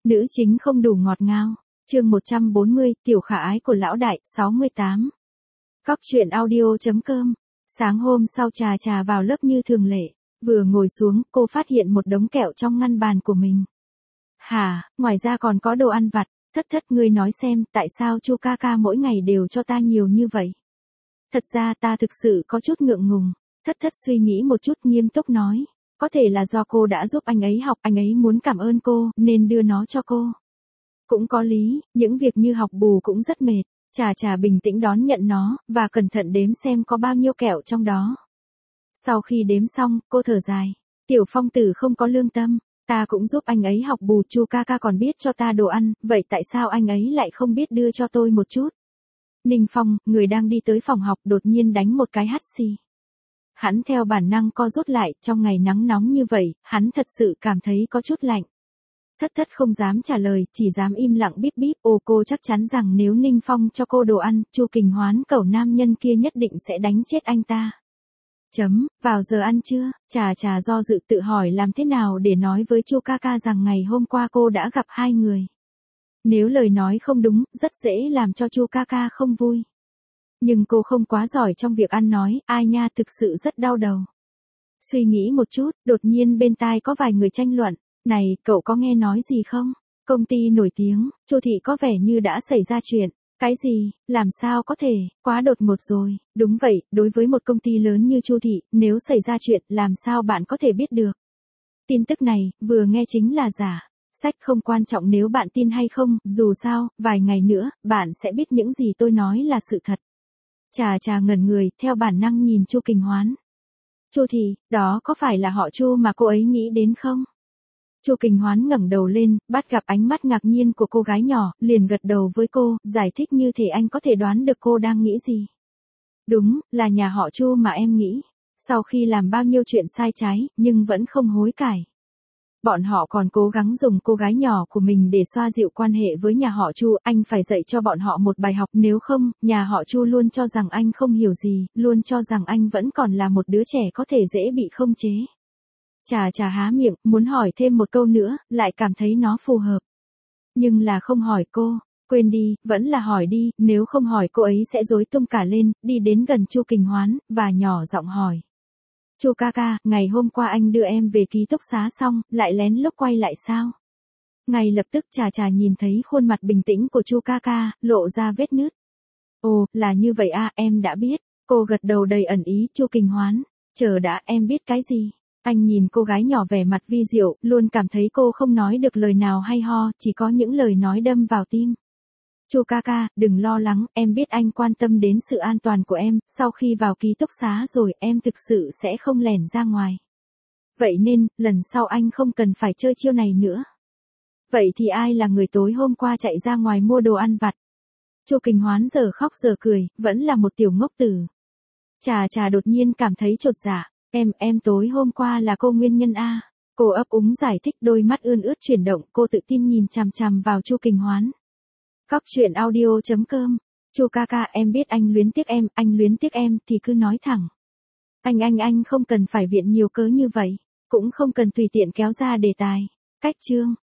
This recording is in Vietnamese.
Nữ chính không đủ ngọt ngào. Chương 140, tiểu khả ái của lão đại, 68. Cóc truyện audio.com. Sáng hôm sau Trà vào lớp như thường lệ, vừa ngồi xuống, cô phát hiện một đống kẹo trong ngăn bàn của mình. Hả, ngoài ra còn có đồ ăn vặt, Thất ngươi nói xem, tại sao Chu ca ca mỗi ngày đều cho ta nhiều như vậy? Thật ra ta thực sự có chút ngượng ngùng. Thất suy nghĩ một chút nghiêm túc nói, có thể là do cô đã giúp anh ấy học, anh ấy muốn cảm ơn cô, nên đưa nó cho cô. Cũng có lý, những việc như học bù cũng rất mệt. Trà bình tĩnh đón nhận nó, và cẩn thận đếm xem có bao nhiêu kẹo trong đó. Sau khi đếm xong, cô thở dài. Tiểu Phong tử không có lương tâm, ta cũng giúp anh ấy học bù, Chu ca ca còn biết cho ta đồ ăn, vậy tại sao anh ấy lại không biết đưa cho tôi một chút? Ninh Phong, người đang đi tới phòng học đột nhiên đánh một cái hắt xì. Hắn theo bản năng co rút lại, trong ngày nắng nóng như vậy, hắn thật sự cảm thấy có chút lạnh. Thất không dám trả lời, chỉ dám im lặng bíp bíp. Cô chắc chắn rằng nếu Ninh Phong cho cô đồ ăn, Chu Kình Hoán cẩu nam nhân kia nhất định sẽ đánh chết anh ta. Vào giờ ăn trưa, Trà do dự tự hỏi làm thế nào để nói với Chu ca ca rằng ngày hôm qua cô đã gặp hai người. Nếu lời nói không đúng, rất dễ làm cho Chu ca ca không vui. Nhưng cô không quá giỏi trong việc ăn nói, ai nha, thực sự rất đau đầu. Suy nghĩ một chút, đột nhiên bên tai có vài người tranh luận. Này, cậu có nghe nói gì không? Công ty nổi tiếng, Chu thị có vẻ như đã xảy ra chuyện. Cái gì? Làm sao có thể? Quá đột ngột rồi. Đúng vậy, đối với một công ty lớn như Chu thị, nếu xảy ra chuyện, làm sao bạn có thể biết được? Tin tức này, vừa nghe chính là giả. Sách không quan trọng nếu bạn tin hay không, dù sao, vài ngày nữa, bạn sẽ biết những gì tôi nói là sự thật. Trà ngẩn người, theo bản năng nhìn Chu Kình Hoán. Chu thị, đó có phải là họ Chu mà cô ấy nghĩ đến không? Chu Kình Hoán ngẩng đầu lên, bắt gặp ánh mắt ngạc nhiên của cô gái nhỏ, liền gật đầu với cô, giải thích như thể anh có thể đoán được cô đang nghĩ gì. Đúng, là nhà họ Chu mà em nghĩ. Sau khi làm bao nhiêu chuyện sai trái, nhưng vẫn không hối cải. Bọn họ còn cố gắng dùng cô gái nhỏ của mình để xoa dịu quan hệ với nhà họ Chu, anh phải dạy cho bọn họ một bài học, nếu không, nhà họ Chu luôn cho rằng anh không hiểu gì, luôn cho rằng anh vẫn còn là một đứa trẻ có thể dễ bị khống chế. Trà há miệng, muốn hỏi thêm một câu nữa, lại cảm thấy nó phù hợp. Nhưng là không hỏi cô, quên đi, vẫn là hỏi đi, nếu không hỏi cô ấy sẽ rối tung cả lên, đi đến gần Chu Kình Hoán, và nhỏ giọng hỏi. Chu ca ca, ngày hôm qua anh đưa em về ký túc xá xong, lại lén lút quay lại sao? Ngay lập tức Trà nhìn thấy khuôn mặt bình tĩnh của Chu ca ca, lộ ra vết nứt. Ồ, là như vậy à, em đã biết. Cô gật đầu đầy ẩn ý. Chu Kình Hoán, chờ đã, em biết cái gì? Anh nhìn cô gái nhỏ vẻ mặt vi diệu, luôn cảm thấy cô không nói được lời nào hay ho, chỉ có những lời nói đâm vào tim. Chu ca ca, đừng lo lắng, em biết anh quan tâm đến sự an toàn của em, sau khi vào ký túc xá rồi, em thực sự sẽ không lẻn ra ngoài. Vậy nên, lần sau anh không cần phải chơi chiêu này nữa. Vậy thì ai là người tối hôm qua chạy ra ngoài mua đồ ăn vặt? Chu Kình Hoán giờ khóc giờ cười, vẫn là một tiểu ngốc tử. Trà đột nhiên cảm thấy chột dạ. Em tối hôm qua là cô nguyên nhân a. Cô ấp úng giải thích, đôi mắt ươn ướt chuyển động, cô tự tin nhìn chằm vào Chu Kình Hoán. Cóc truyện audio.com. Chu ca ca, em biết anh luyến tiếc em, anh luyến tiếc em thì cứ nói thẳng. Anh không cần phải viện nhiều cớ như vậy, cũng không cần tùy tiện kéo ra đề tài. Cách chương.